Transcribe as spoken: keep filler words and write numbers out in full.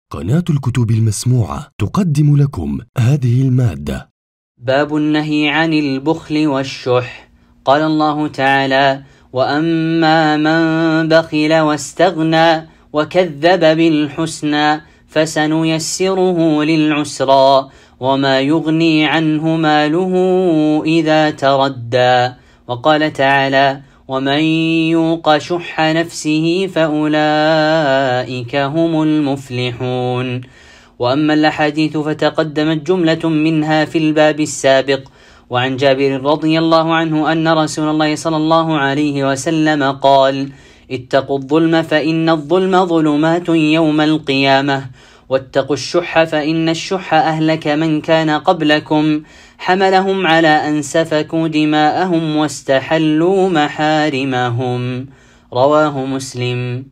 قناة الكتب المسموعة تقدم لكم هذه المادة. باب النهي عن البخل والشح. قال الله تعالى: وأما من بخل واستغنى وكذب بالحسنى فسنيسره للعسرى وما يغني عنه ماله إذا تردى. وقال تعالى: ومن يوق شح نفسه فأولئك هم المفلحون. وأما الأحاديث فتقدمت جملة منها في الباب السابق. وعن جابر رضي الله عنه أن رسول الله صلى الله عليه وسلم قال: اتقوا الظلم فإن الظلم ظلمات يوم القيامة، واتقوا الشح فإن الشح أهلك من كان قبلكم، حملهم على أن سفكوا دماءهم واستحلوا محارمهم. رواه مسلم.